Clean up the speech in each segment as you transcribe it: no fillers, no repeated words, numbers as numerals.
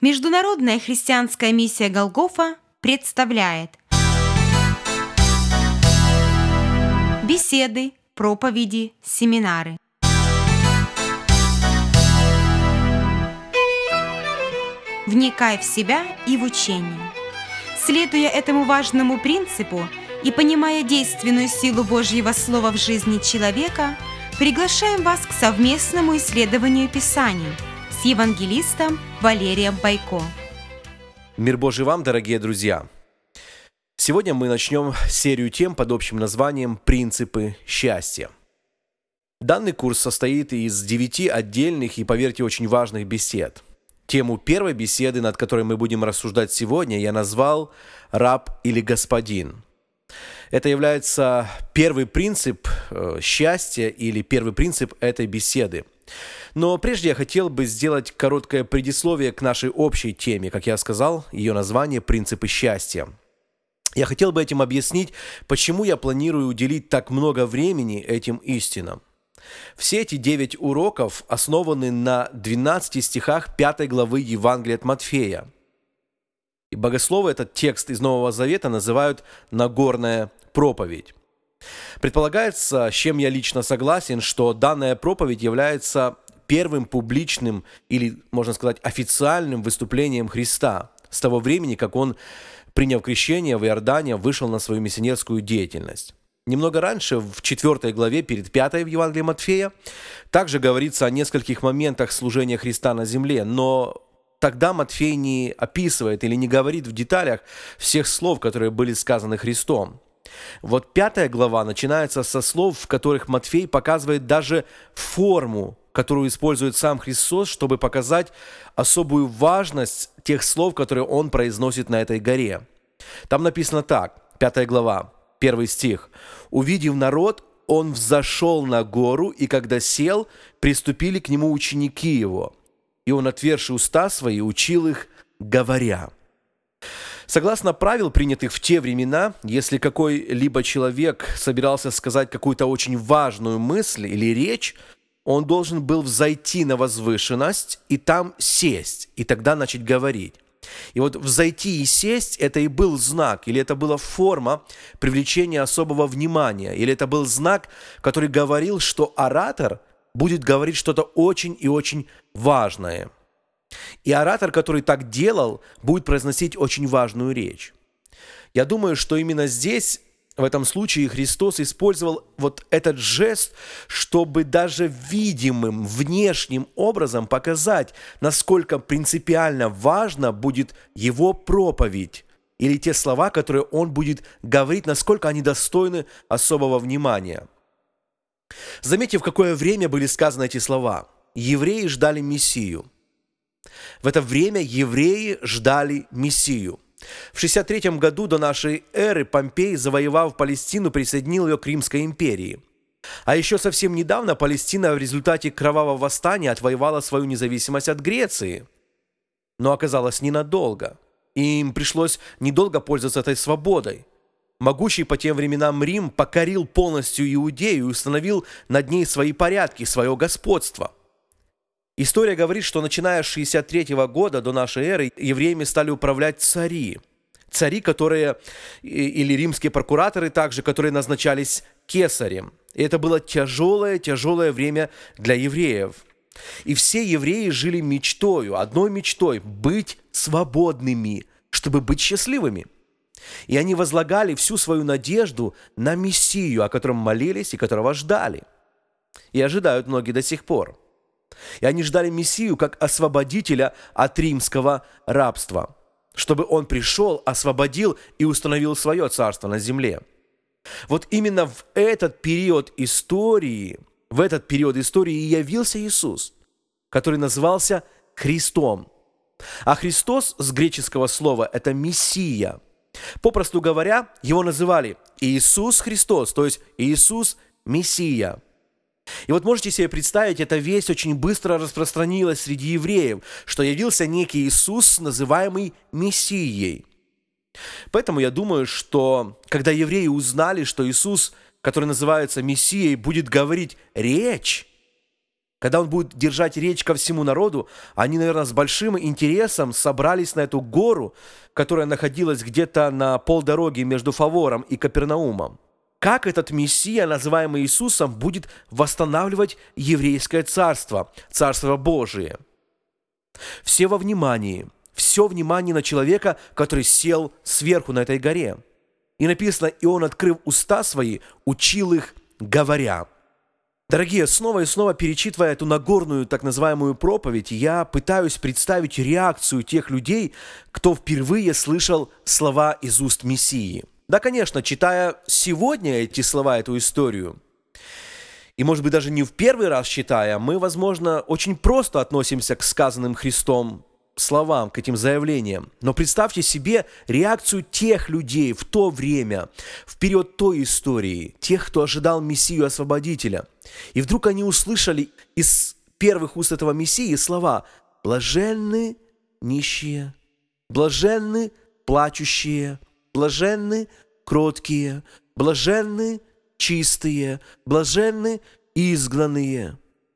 Международная христианская миссия Голгофа представляет беседы, проповеди, семинары. Вникай в себя и в учение. Следуя этому важному принципу и понимая действенную силу Божьего Слова в жизни человека, приглашаем вас к совместному исследованию Писаний с евангелистом Валерием Бойко. Мир Божий вам, дорогие друзья! Сегодня мы начнем серию тем под общим названием «Принципы счастья». Данный курс состоит из 9 отдельных и, поверьте, очень важных бесед. Тему первой беседы, над которой мы будем рассуждать сегодня, я назвал «Раб или господин». Это является первый принцип счастья или первый принцип этой беседы. Но прежде я хотел бы сделать короткое предисловие к нашей общей теме, как я сказал, ее название «Принципы счастья». Я хотел бы этим объяснить, почему я планирую уделить так много времени этим истинам. Все эти 9 уроков основаны на 12 стихах 5 главы Евангелия от Матфея. И богословы этот текст из Нового Завета называют «Нагорная проповедь». Предполагается, с чем я лично согласен, что данная проповедь является первым публичным или, можно сказать, официальным выступлением Христа с того времени, как Он, приняв крещение в Иордане, вышел на свою миссионерскую деятельность. Немного раньше, в 4 главе, перед 5 в Евангелии Матфея, также говорится о нескольких моментах служения Христа на земле, но тогда Матфей не описывает или не говорит в деталях всех слов, которые были сказаны Христом. Вот 5 глава начинается со слов, в которых Матфей показывает даже форму, которую использует сам Христос, чтобы показать особую важность тех слов, которые Он произносит на этой горе. Там написано так, 5 глава, 1 стих. «Увидев народ, Он взошел на гору, и когда сел, приступили к Нему ученики Его. И Он, отверши уста свои, учил их, говоря». Согласно правил, принятых в те времена, если какой-либо человек собирался сказать какую-то очень важную мысль или речь, он должен был взойти на возвышенность и там сесть, и тогда начать говорить. И вот взойти и сесть – это и был знак, или это была форма привлечения особого внимания, или это был знак, который говорил, что оратор будет говорить что-то очень и очень важное. И оратор, который так делал, будет произносить очень важную речь. Я думаю, что именно здесь, в этом случае, Христос использовал вот этот жест, чтобы даже видимым, внешним образом показать, насколько принципиально важно будет Его проповедь, или те слова, которые Он будет говорить, насколько они достойны особого внимания. Заметьте, в какое время были сказаны эти слова. Евреи ждали Мессию. В это время евреи ждали Мессию. В 63 году до нашей эры Помпей, завоевав Палестину, присоединил ее к Римской империи. А еще совсем недавно Палестина в результате кровавого восстания отвоевала свою независимость от Греции. Но оказалось ненадолго. И им пришлось недолго пользоваться этой свободой. Могущий по тем временам Рим покорил полностью Иудею и установил над ней свои порядки, свое господство. История говорит, что начиная с 63 года до нашей эры евреями стали управлять цари. Цари, которые, или римские прокураторы также, которые назначались кесарем. И это было тяжелое время для евреев. И все евреи жили мечтою, одной мечтой – быть свободными, чтобы быть счастливыми. И они возлагали всю свою надежду на Мессию, о котором молились и которого ждали. И ожидают многие до сих пор. И они ждали Мессию как освободителя от римского рабства, чтобы Он пришел, освободил и установил свое царство на земле. Вот именно в этот период истории и явился Иисус, который назывался Христом. А Христос с греческого слова – это Мессия. Попросту говоря, Его называли Иисус Христос, то есть Иисус Мессия. И вот можете себе представить, эта весть очень быстро распространилась среди евреев, что явился некий Иисус, называемый Мессией. Поэтому я думаю, что когда евреи узнали, что Иисус, который называется Мессией, будет говорить речь, Когда он будет держать речь ко всему народу, они, наверное, с большим интересом собрались на эту гору, которая находилась где-то на полдороги между Фавором и Капернаумом. Как этот Мессия, называемый Иисусом, будет восстанавливать еврейское царство, царство Божие? Все внимание на человека, который сел сверху на этой горе. И написано, и он, открыв уста свои, учил их, говоря. Дорогие, снова и снова перечитывая эту Нагорную так называемую проповедь, я пытаюсь представить реакцию тех людей, кто впервые слышал слова из уст Мессии. Да, конечно, читая сегодня эти слова, эту историю, и, может быть, даже не в первый раз читая, мы, возможно, очень просто относимся к сказанным Христом словам, к этим заявлениям. Но представьте себе реакцию тех людей в то время, в период той истории, тех, кто ожидал Мессию-освободителя. И вдруг они услышали из первых уст этого Мессии слова «блаженны нищие, блаженны плачущие, блаженны кроткие, блаженны чистые, блаженны изгнанные».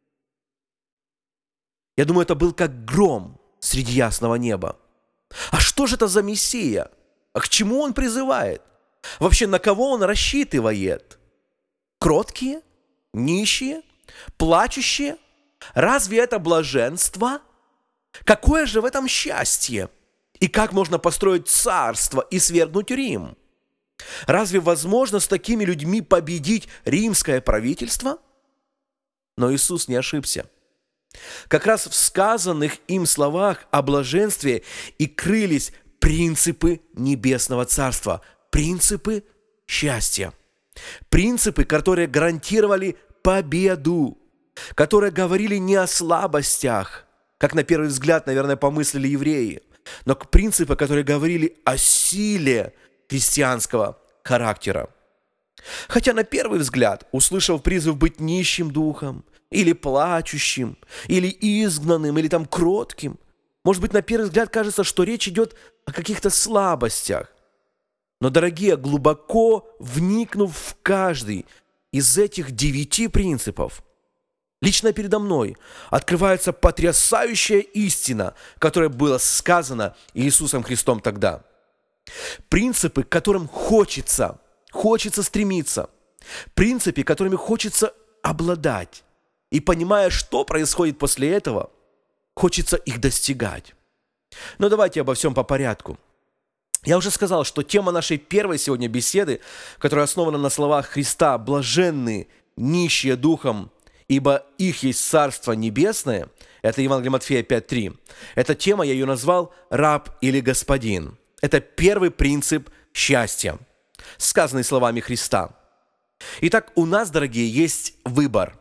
Я думаю, это был как гром среди ясного неба. А что же это за Мессия? А к чему он призывает? Вообще, на кого он рассчитывает? Кроткие? Нищие? Плачущие? Разве это блаженство? Какое же в этом счастье? И как можно построить царство и свергнуть Рим? Разве возможно с такими людьми победить римское правительство? Но Иисус не ошибся. Как раз в сказанных им словах о блаженстве и крылись принципы небесного царства, принципы счастья, принципы, которые гарантировали победу, которые говорили не о слабостях, как на первый взгляд, наверное, помыслили евреи, но принципы, которые говорили о силе христианского характера. Хотя на первый взгляд, услышав призыв быть нищим духом, или плачущим, или изгнанным, или там кротким, может быть, на первый взгляд кажется, что речь идет о каких-то слабостях. Но, дорогие, глубоко вникнув в каждый из этих 9 принципов, лично передо мной открывается потрясающая истина, которая была сказана Иисусом Христом тогда. Принципы, к которым хочется стремиться, принципы, которыми хочется обладать. И понимая, что происходит после этого, хочется их достигать. Но давайте обо всем по порядку. Я уже сказал, что тема нашей первой сегодня беседы, которая основана на словах Христа «блаженны нищие духом, ибо их есть Царство Небесное», это Евангелие Матфея 5:3. Эта тема, я ее назвал «раб или господин». Это первый принцип счастья, сказанный словами Христа. Итак, у нас, дорогие, есть выбор.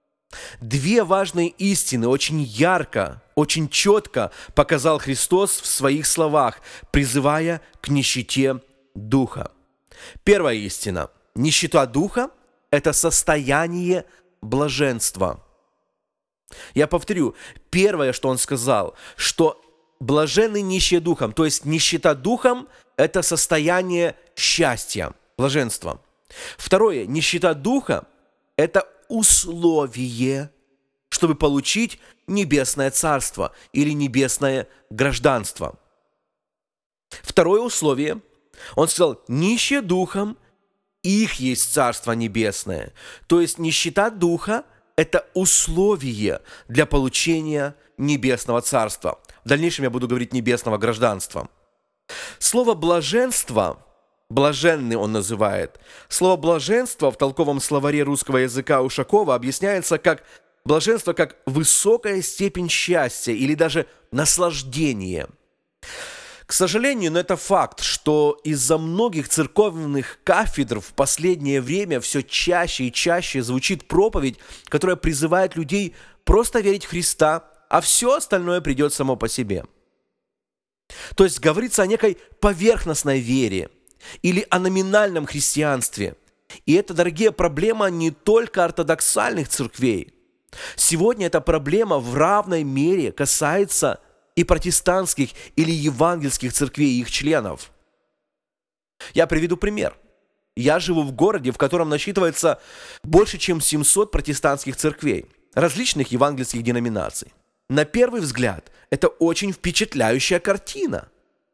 2 важные истины очень ярко, очень четко показал Христос в своих словах, призывая к нищете духа. Первая истина. Нищета духа – это состояние блаженства. Я повторю, первое, что он сказал, что блаженны нищие духом, то есть нищета духом – это состояние счастья, блаженства. Второе, нищета духа – это условие, чтобы получить небесное царство или небесное гражданство. Второе условие, он сказал, нищие духом, их есть царство небесное. То есть нищета духа – это условие для получения небесного царства. В дальнейшем я буду говорить небесного гражданства. Слово «блаженство», блаженный он называет. Слово «блаженство» в толковом словаре русского языка Ушакова объясняется как блаженство, как высокая степень счастья или даже наслаждения. К сожалению, но это факт, что из-за многих церковных кафедр в последнее время все чаще и чаще звучит проповедь, которая призывает людей просто верить в Христа, а все остальное придет само по себе. То есть говорится о некой поверхностной вере или о номинальном христианстве. И это, дорогие, проблема не только ортодоксальных церквей. Сегодня эта проблема в равной мере касается и протестантских или евангельских церквей и их членов. Я приведу пример. Я живу в городе, в котором насчитывается больше, чем 700 протестантских церквей. различных евангельских деноминаций. На первый взгляд, это очень впечатляющая картина.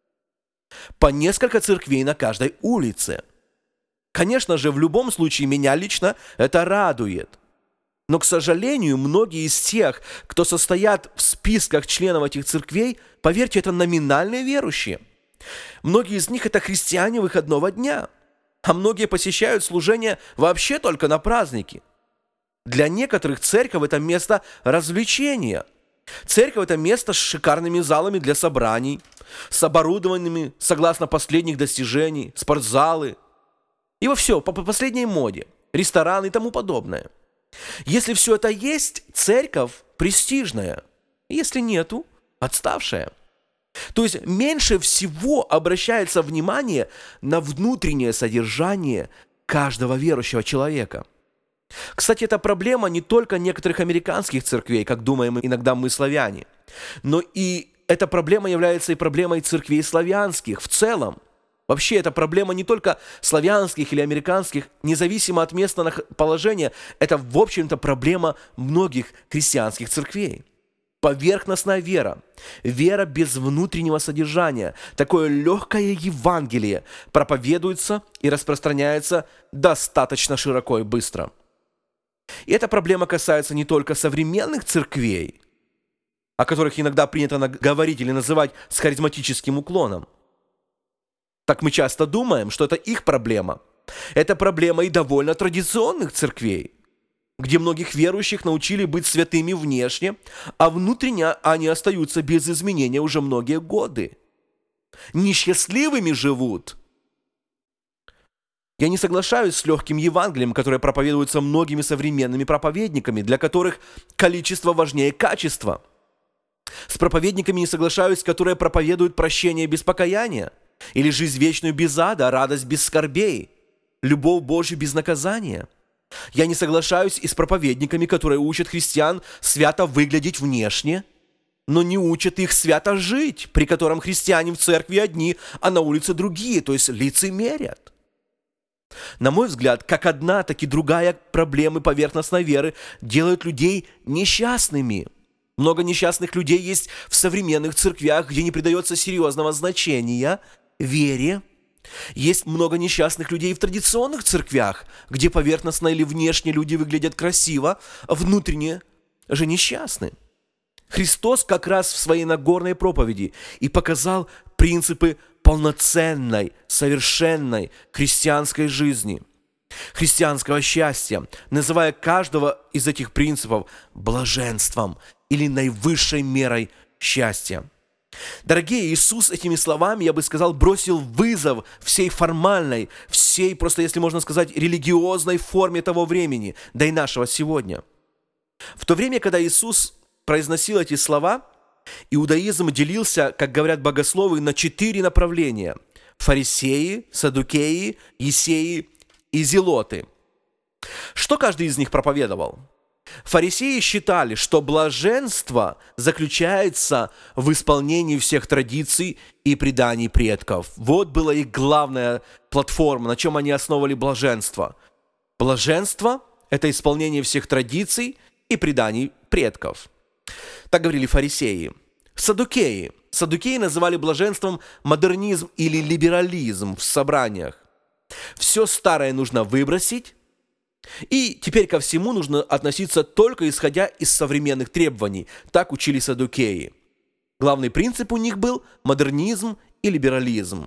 По несколько церквей на каждой улице. Конечно же, в любом случае, меня лично это радует. Но, к сожалению, многие из тех, кто состоят в списках членов этих церквей, поверьте, это номинальные верующие. Многие из них это христиане выходного дня, а многие посещают служение вообще только на праздники. Для некоторых церковь – это место развлечения. Церковь – это место с шикарными залами для собраний, с оборудованными согласно последних достижений, спортзалы. И во все, по последней моде, рестораны и тому подобное. Если все это есть, церковь престижная. Если нету, отставшая. То есть меньше всего обращается внимание на внутреннее содержание каждого верующего человека. Кстати, это проблема не только некоторых американских церквей, как думаем иногда мы, славяне, но и эта проблема является и проблемой церквей славянских в целом. Вообще, эта проблема не только славянских или американских, независимо от места положения, это, в общем-то, проблема многих христианских церквей. Поверхностная вера, вера без внутреннего содержания, такое легкое Евангелие проповедуется и распространяется достаточно широко и быстро. И эта проблема касается не только современных церквей, о которых иногда принято говорить или называть с харизматическим уклоном. Так мы часто думаем, что это их проблема. Это проблема и довольно традиционных церквей, где многих верующих научили быть святыми внешне, а внутренне они остаются без изменения уже многие годы. Несчастливыми живут. Я не соглашаюсь с легким Евангелием, которое проповедуется многими современными проповедниками, для которых количество важнее качества. С проповедниками не соглашаюсь, которые проповедуют прощение без покаяния, или жизнь вечную без ада, радость без скорбей, любовь Божью без наказания. Я не соглашаюсь и с проповедниками, которые учат христиан свято выглядеть внешне, но не учат их свято жить, при котором христиане в церкви одни, а на улице другие, то есть лицемерят. На мой взгляд, как одна, так и другая проблемы поверхностной веры делают людей несчастными. Много несчастных людей есть в современных церквях, где не придается серьезного значения вере. Есть много несчастных людей в традиционных церквях, где поверхностно или внешне люди выглядят красиво, а внутренне же несчастны. Христос как раз в своей Нагорной проповеди и показал принципы полноценной, совершенной христианской жизни, христианского счастья, называя каждого из этих принципов блаженством или наивысшей мерой счастья. Дорогие, Иисус этими словами, я бы сказал, бросил вызов всей формальной, всей, просто если можно сказать, религиозной форме того времени, да и нашего сегодня. В то время, когда Иисус произносил эти слова, иудаизм делился, как говорят богословы, на 4 направления: фарисеи, саддукеи, есеи и зелоты. Что каждый из них проповедовал? Фарисеи считали, что блаженство заключается в исполнении всех традиций и преданий предков. Вот была их главная платформа, на чем они основывали блаженство. Блаженство – это исполнение всех традиций и преданий предков. Так говорили фарисеи. Саддукеи. Саддукеи называли блаженством модернизм или либерализм в собраниях. Все старое нужно выбросить, и теперь ко всему нужно относиться только исходя из современных требований. Так учили саддукеи. Главный принцип у них был модернизм и либерализм.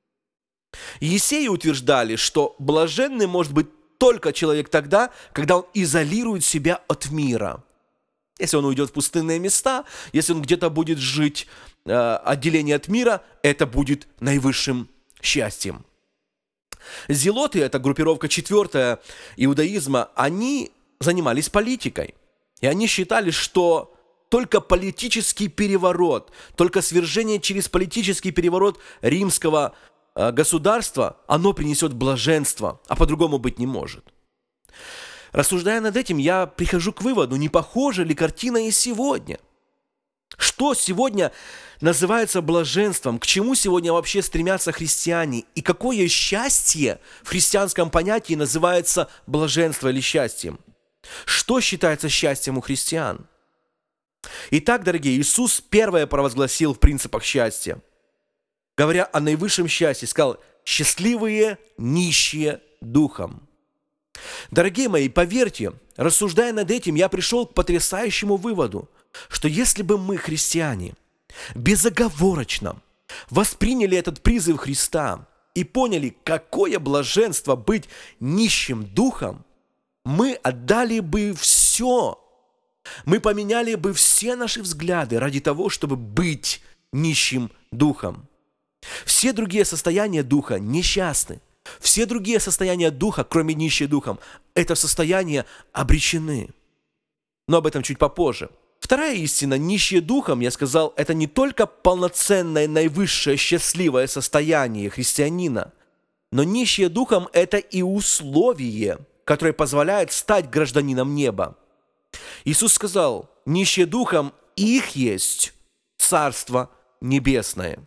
Есеи утверждали, что блаженным может быть только человек тогда, когда он изолирует себя от мира. Если он уйдет в пустынные места, если он где-то будет жить отделение от мира, это будет наивысшим счастьем. Зелоты, это группировка 4 иудаизма, они занимались политикой. И они считали, что только политический переворот, только свержение через политический переворот римского государства, оно принесет блаженство, а по-другому быть не может. Рассуждая над этим, я прихожу к выводу, не похожа ли картина и сегодня? Что сегодня называется блаженством? К чему сегодня вообще стремятся христиане? И какое счастье в христианском понятии называется блаженство или счастьем? Что считается счастьем у христиан? Итак, дорогие, Иисус первое провозгласил в принципах счастья. Говоря о наивысшем счастье, сказал: «Счастливые нищие духом». Дорогие мои, поверьте, рассуждая над этим, я пришел к потрясающему выводу, что если бы мы, христиане, безоговорочно восприняли этот призыв Христа и поняли, какое блаженство быть нищим духом, мы отдали бы все. Мы поменяли бы все наши взгляды ради того, чтобы быть нищим духом. Все другие состояния духа несчастны. Все другие состояния духа, кроме нищие духом, это состояния обречены. Но об этом чуть попозже. Вторая истина: нищие духом, я сказал, это не только полноценное, наивысшее, счастливое состояние христианина, но нищие духом – это и условие, которое позволяет стать гражданином неба. Иисус сказал: нищие духом, их есть Царство Небесное.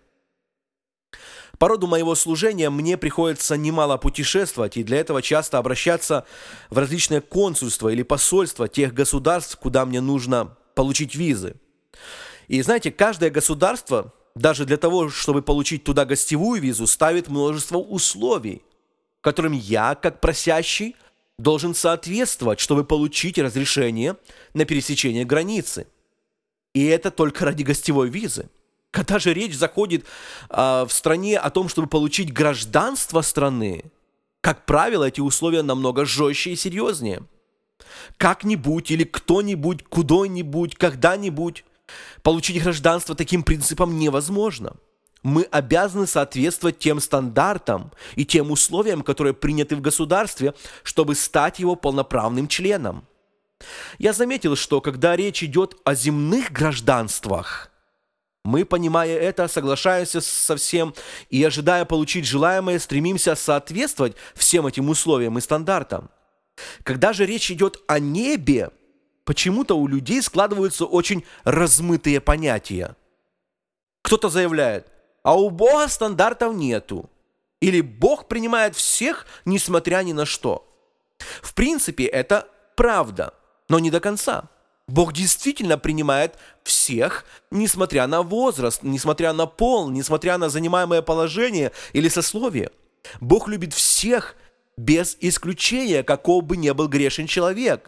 По роду моего служения мне приходится немало путешествовать, и для этого часто обращаться в различные консульства или посольства тех государств, куда мне нужно получить визы. И знаете, каждое государство, даже для того, чтобы получить туда гостевую визу, ставит множество условий, которым я, как просящий, должен соответствовать, чтобы получить разрешение на пересечение границы. И это только ради гостевой визы. Когда же речь заходит в стране о том, чтобы получить гражданство страны, как правило, эти условия намного жестче и серьезнее. Как-нибудь или кто-нибудь, куда-нибудь, когда-нибудь получить гражданство таким принципом невозможно. Мы обязаны соответствовать тем стандартам и тем условиям, которые приняты в государстве, чтобы стать его полноправным членом. Я заметил, что когда речь идет о земных гражданствах, мы, понимая это, соглашаемся со всем и, ожидая получить желаемое, стремимся соответствовать всем этим условиям и стандартам. Когда же речь идет о небе, почему-то у людей складываются очень размытые понятия. Кто-то заявляет: а у Бога стандартов нету. Или Бог принимает всех, несмотря ни на что. В принципе, это правда, но не до конца. Бог действительно принимает всех, несмотря на возраст, несмотря на пол, несмотря на занимаемое положение или сословие. Бог любит всех без исключения, каков бы ни был грешен человек.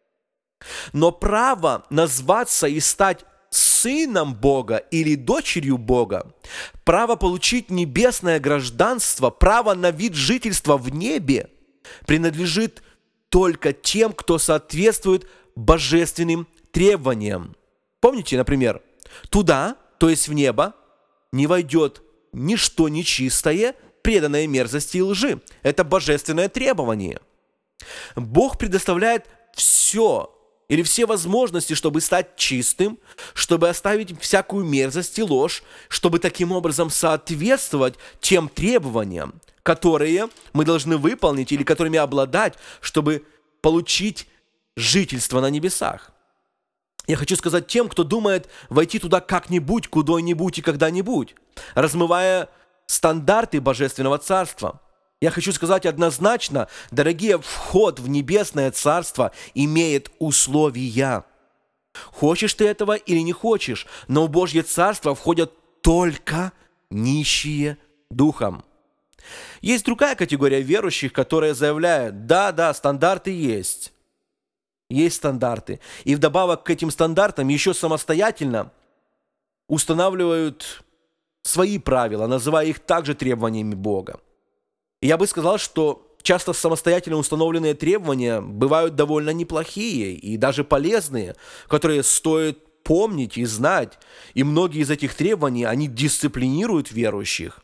Но право назваться и стать сыном Бога или дочерью Бога, право получить небесное гражданство, право на вид жительства в небе принадлежит только тем, кто соответствует божественным требованиям. Помните, например, туда, то есть в небо, не войдет ничто нечистое, преданное мерзости и лжи. Это божественное требование. Бог предоставляет все или все возможности, чтобы стать чистым, чтобы оставить всякую мерзость и ложь, чтобы таким образом соответствовать тем требованиям, которые мы должны выполнить или которыми обладать, чтобы получить жительство на небесах. Я хочу сказать тем, кто думает войти туда как-нибудь, куда-нибудь и когда-нибудь, размывая стандарты Божественного Царства. Я хочу сказать однозначно, дорогие, вход в Небесное Царство имеет условия. Хочешь ты этого или не хочешь, но в Божье Царство входят только нищие духом. Есть другая категория верующих, которая заявляет: да, стандарты есть. Есть стандарты. И вдобавок к этим стандартам еще самостоятельно устанавливают свои правила, называя их также требованиями Бога. И я бы сказал, что часто самостоятельно установленные требования бывают довольно неплохие и даже полезные, которые стоит помнить и знать. И многие из этих требований, они дисциплинируют верующих.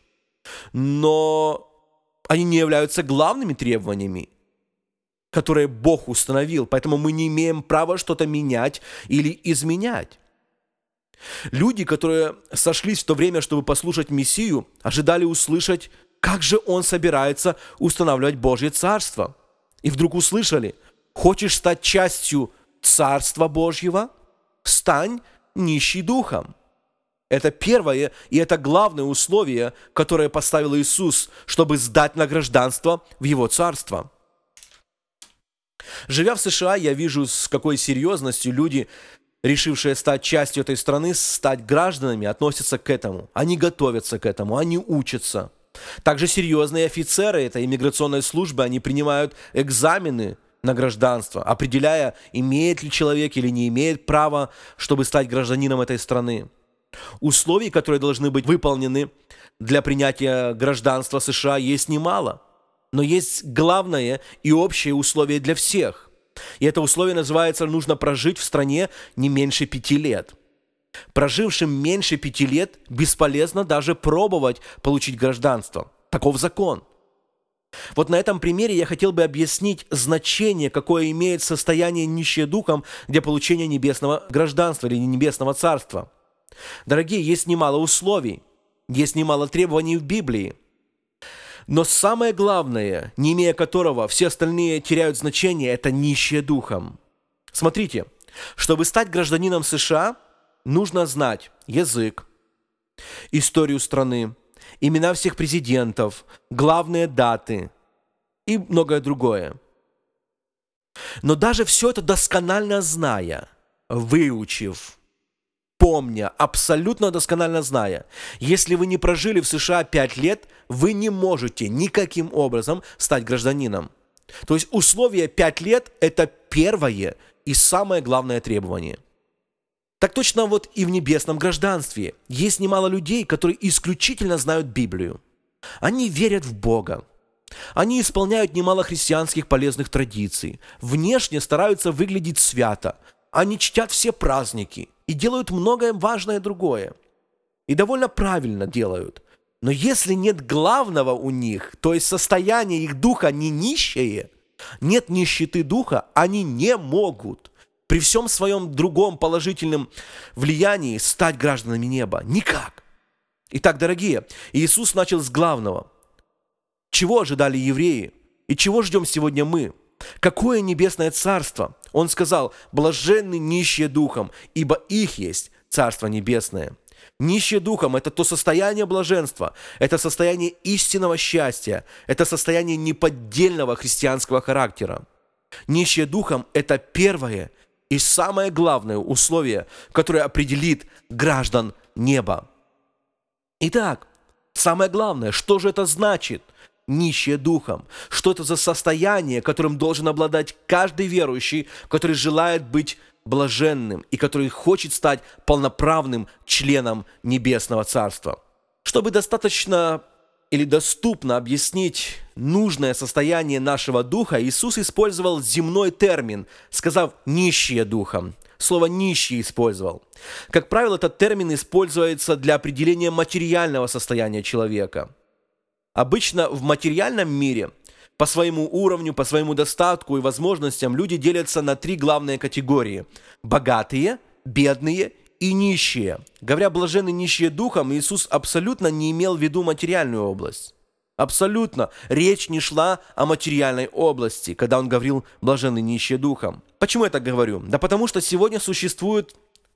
Но они не являются главными требованиями, которые Бог установил, поэтому мы не имеем права что-то менять или изменять. Люди, которые сошлись в то время, чтобы послушать Мессию, ожидали услышать, как же Он собирается устанавливать Божье Царство. И вдруг услышали: хочешь стать частью Царства Божьего? Стань нищий духом. Это первое и это главное условие, которое поставил Иисус, чтобы сдать на гражданство в Его Царство. Живя в США, я вижу, с какой серьезностью люди, решившие стать частью этой страны, стать гражданами, относятся к этому. Они готовятся к этому, они учатся. Также серьезные офицеры этой иммиграционной службы, они принимают экзамены на гражданство, определяя, имеет ли человек или не имеет права, чтобы стать гражданином этой страны. Условий, которые должны быть выполнены для принятия гражданства США, есть немало. Но есть главное и общее условие для всех. И это условие называется: нужно прожить в стране не меньше 5 лет. Прожившим меньше 5 лет бесполезно даже пробовать получить гражданство. Таков закон. Вот на этом примере я хотел бы объяснить значение, какое имеет состояние нищее духом для получения небесного гражданства или небесного царства. Дорогие, есть немало условий, есть немало требований в Библии. Но самое главное, не имея которого все остальные теряют значение, это нищие духом. Смотрите, чтобы стать гражданином США, нужно знать язык, историю страны, имена всех президентов, главные даты и многое другое. Но даже все это досконально зная, выучив, помня, абсолютно досконально зная, если вы не прожили в США 5 лет, вы не можете никаким образом стать гражданином. То есть условие 5 лет – это первое и самое главное требование. Так точно вот и в небесном гражданстве. Есть немало людей, которые исключительно знают Библию. Они верят в Бога. Они исполняют немало христианских полезных традиций. Внешне стараются выглядеть свято. Они чтят все праздники и делают многое важное другое. И довольно правильно делают. Но если нет главного у них, то есть состояние их духа не нищее, нет нищеты духа, они не могут при всем своем другом положительном влиянии стать гражданами неба. Никак. Итак, дорогие, Иисус начал с главного. Чего ожидали евреи? И чего ждем сегодня мы? Какое небесное царство? Он сказал: блаженны нищие духом, ибо их есть царство небесное. Нищие духом – это то состояние блаженства, это состояние истинного счастья, это состояние неподдельного христианского характера. Нищие духом – это первое и самое главное условие, которое определит граждан неба. Итак, самое главное, что же это значит – нищие духом? Что это за состояние, которым должен обладать каждый верующий, который желает быть блаженным и который хочет стать полноправным членом Небесного Царства? Чтобы достаточно или доступно объяснить нужное состояние нашего духа, Иисус использовал земной термин, сказав «нищие духом». Слово «нищие» использовал. Как правило, этот термин используется для определения материального состояния человека. Обычно в материальном мире по своему уровню, по своему достатку и возможностям люди делятся на 3 главные категории: богатые, бедные и нищие. Говоря «блаженны нищие духом», Иисус абсолютно не имел в виду материальную область. Абсолютно. Речь не шла о материальной области, когда Он говорил «блаженны нищие духом». Почему я так говорю? Да потому что сегодня существует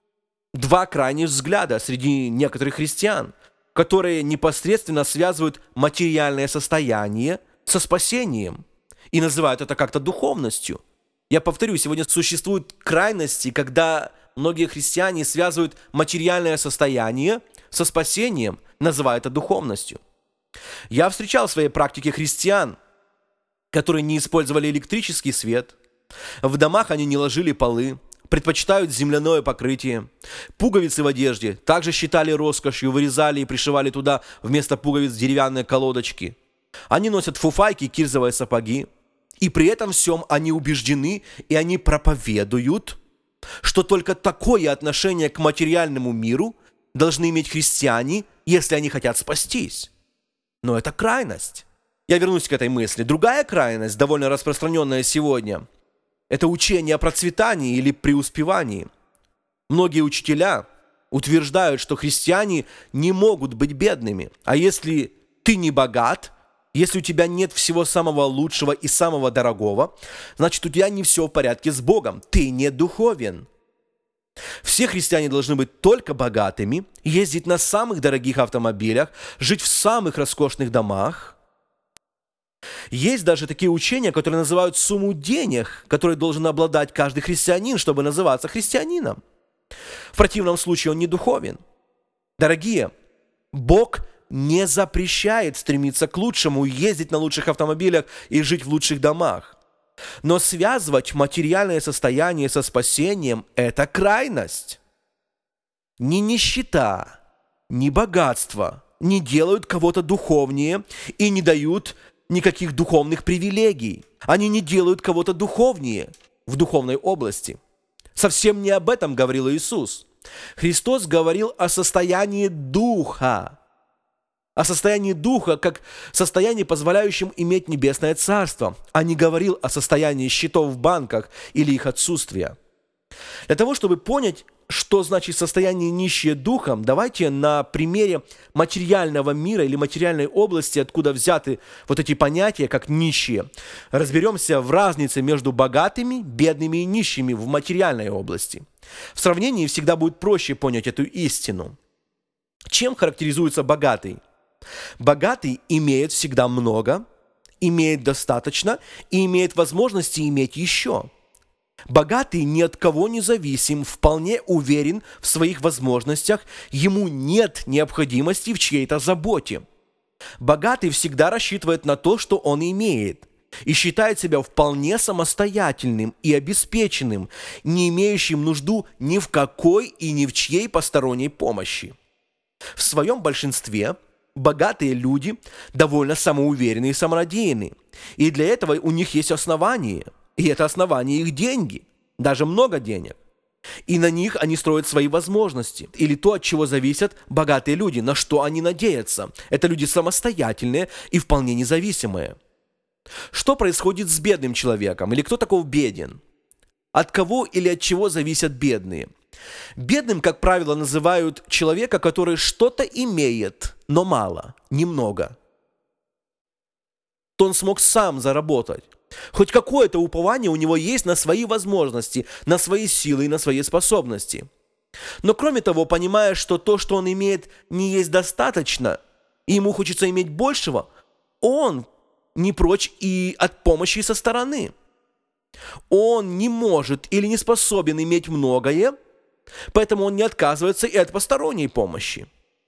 2 крайних взгляда среди некоторых христиан, которые непосредственно связывают материальное состояние со спасением и называют это как-то духовностью. Я повторю, сегодня существуют крайности, когда многие христиане связывают материальное состояние со спасением, называя это духовностью. Я встречал в своей практике христиан, которые не использовали электрический свет, в домах они не ложили полы, предпочитают земляное покрытие. Пуговицы в одежде также считали роскошью, вырезали и пришивали туда вместо пуговиц деревянные колодочки. Они носят фуфайки, кирзовые сапоги. И при этом всем они убеждены, и они проповедуют, что только такое отношение к материальному миру должны иметь христиане, если они хотят спастись. Но это крайность. Я вернусь к этой мысли. Другая крайность, довольно распространенная сегодня, это учение о процветании или преуспевании. Многие учителя утверждают, что христиане не могут быть бедными. А если ты не богат, если у тебя нет всего самого лучшего и самого дорогого, значит, у тебя не все в порядке с Богом. Ты не духовен. Все христиане должны быть только богатыми, ездить на самых дорогих автомобилях, жить в самых роскошных домах. Есть даже такие учения, которые называют сумму денег, которой должен обладать каждый христианин, чтобы называться христианином. В противном случае он не духовен. Дорогие, Бог не запрещает стремиться к лучшему, ездить на лучших автомобилях и жить в лучших домах. Но связывать материальное состояние со спасением – это крайность. Ни нищета, ни богатство не делают кого-то духовнее и не дают никаких духовных привилегий. Они не делают кого-то духовнее в духовной области. Совсем не об этом говорил Иисус. Христос говорил о состоянии духа. О состоянии духа, как состоянии, позволяющем иметь небесное царство, а не говорил о состоянии счетов в банках или их отсутствия. Для того, чтобы понять, что значит состояние нищие духом, давайте на примере материального мира или материальной области, откуда взяты вот эти понятия, как нищие, разберемся в разнице между богатыми, бедными и нищими в материальной области. В сравнении всегда будет проще понять эту истину. Чем характеризуется богатый? Богатый имеет всегда много, имеет достаточно и имеет возможности иметь еще. Богатый ни от кого не зависим, вполне уверен в своих возможностях, ему нет необходимости в чьей-то заботе. Богатый всегда рассчитывает на то, что он имеет, и считает себя вполне самостоятельным и обеспеченным, не имеющим нужду ни в какой и ни в чьей посторонней помощи. В своем большинстве богатые люди довольно самоуверенны и самонадеянны, и для этого у них есть основания, и это основание их деньги, даже много денег. И на них они строят свои возможности, или то, от чего зависят богатые люди, на что они надеются. Это люди самостоятельные и вполне независимые. Что происходит с бедным человеком, или кто таков беден? От кого или от чего зависят бедные? Бедным, как правило, называют человека, который что-то имеет, но мало, немного. То он смог сам заработать. Хоть какое-то упование у него есть на свои возможности, на свои силы и на свои способности. Но кроме того, понимая, что то, что он имеет, не есть достаточно, и ему хочется иметь большего, он не прочь и от помощи со стороны. Он не может или не способен иметь многое, поэтому он не отказывается и от посторонней помощи.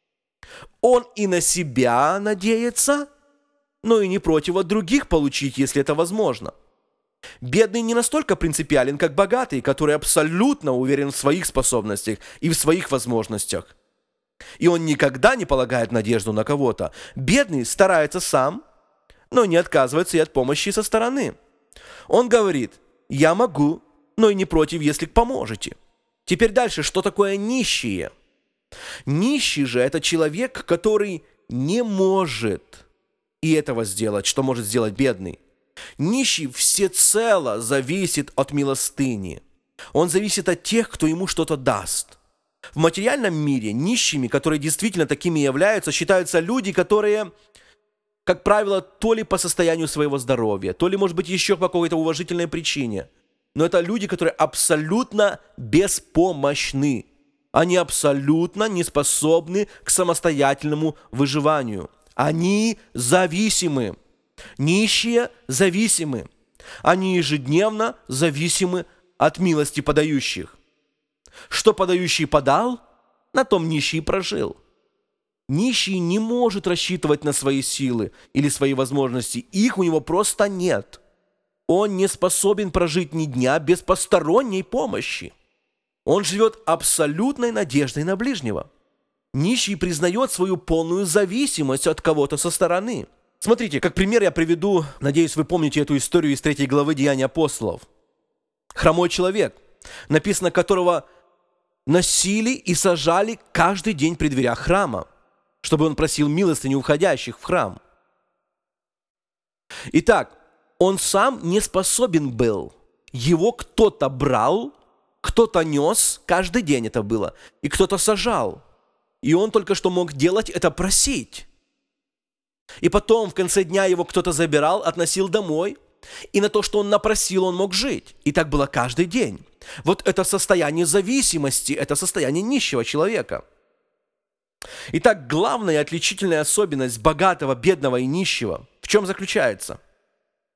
Он и на себя надеется, но и не против от других получить, если это возможно. Бедный не настолько принципиален, как богатый, который абсолютно уверен в своих способностях и в своих возможностях. И он никогда не полагает надежду на кого-то. Бедный старается сам, но не отказывается и от помощи со стороны. Он говорит: «Я могу, но и не против, если поможете». Теперь дальше, что такое нищие? Нищий же – это человек, который не может и этого сделать, что может сделать бедный. Нищий всецело зависит от милостыни. Он зависит от тех, кто ему что-то даст. В материальном мире нищими, которые действительно такими являются, считаются люди, которые, как правило, то ли по состоянию своего здоровья, то ли, может быть, еще по какой-то уважительной причине. Но это люди, которые абсолютно беспомощны. Они абсолютно не способны к самостоятельному выживанию. Они зависимы. Нищие зависимы. Они ежедневно зависимы от милости подающих. Что подающий подал, на том нищий прожил. Нищий не может рассчитывать на свои силы или свои возможности. Их у него просто нет. Он не способен прожить ни дня без посторонней помощи. Он живет абсолютной надеждой на ближнего. Нищий признает свою полную зависимость от кого-то со стороны. Смотрите, как пример я приведу, надеюсь, вы помните эту историю из 3 главы Деяний апостолов. Хромой человек, написано, которого носили и сажали каждый день при дверях храма, чтобы он просил милостыню уходящих в храм. Итак, он сам не способен был. Его кто-то брал, кто-то нес, каждый день это было, и кто-то сажал. И он только что мог делать это просить. И потом в конце дня его кто-то забирал, относил домой, и на то, что он напросил, он мог жить. И так было каждый день. Вот это состояние зависимости, это состояние нищего человека. Итак, главная отличительная особенность богатого, бедного и нищего в чем заключается?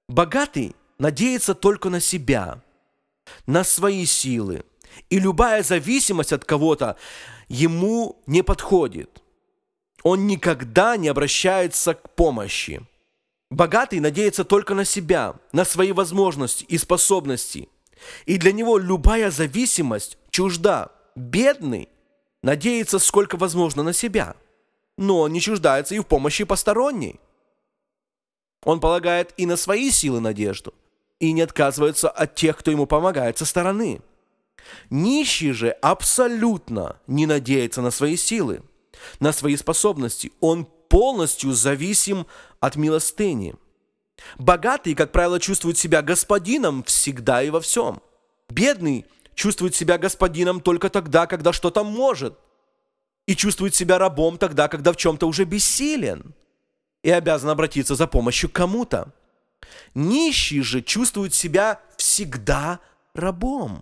Богатый надеется только на себя, на свои силы, и любая зависимость от кого-то ему не подходит. Он никогда не обращается к помощи. Богатый надеется только на себя, на свои возможности и способности. И для него любая зависимость чужда. Бедный надеется сколько возможно на себя, но он не чуждается и в помощи посторонней. Он полагает и на свои силы надежду, и не отказывается от тех, кто ему помогает со стороны. Нищий же абсолютно не надеется на свои силы, на свои способности. Он полностью зависим от милостыни. Богатый, как правило, чувствует себя господином всегда и во всем. Бедный чувствует себя господином только тогда, когда что-то может. И чувствует себя рабом тогда, когда в чем-то уже бессилен и обязан обратиться за помощью к кому-то. Нищий же чувствует себя всегда рабом.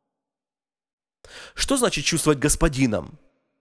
Что значит чувствовать господином?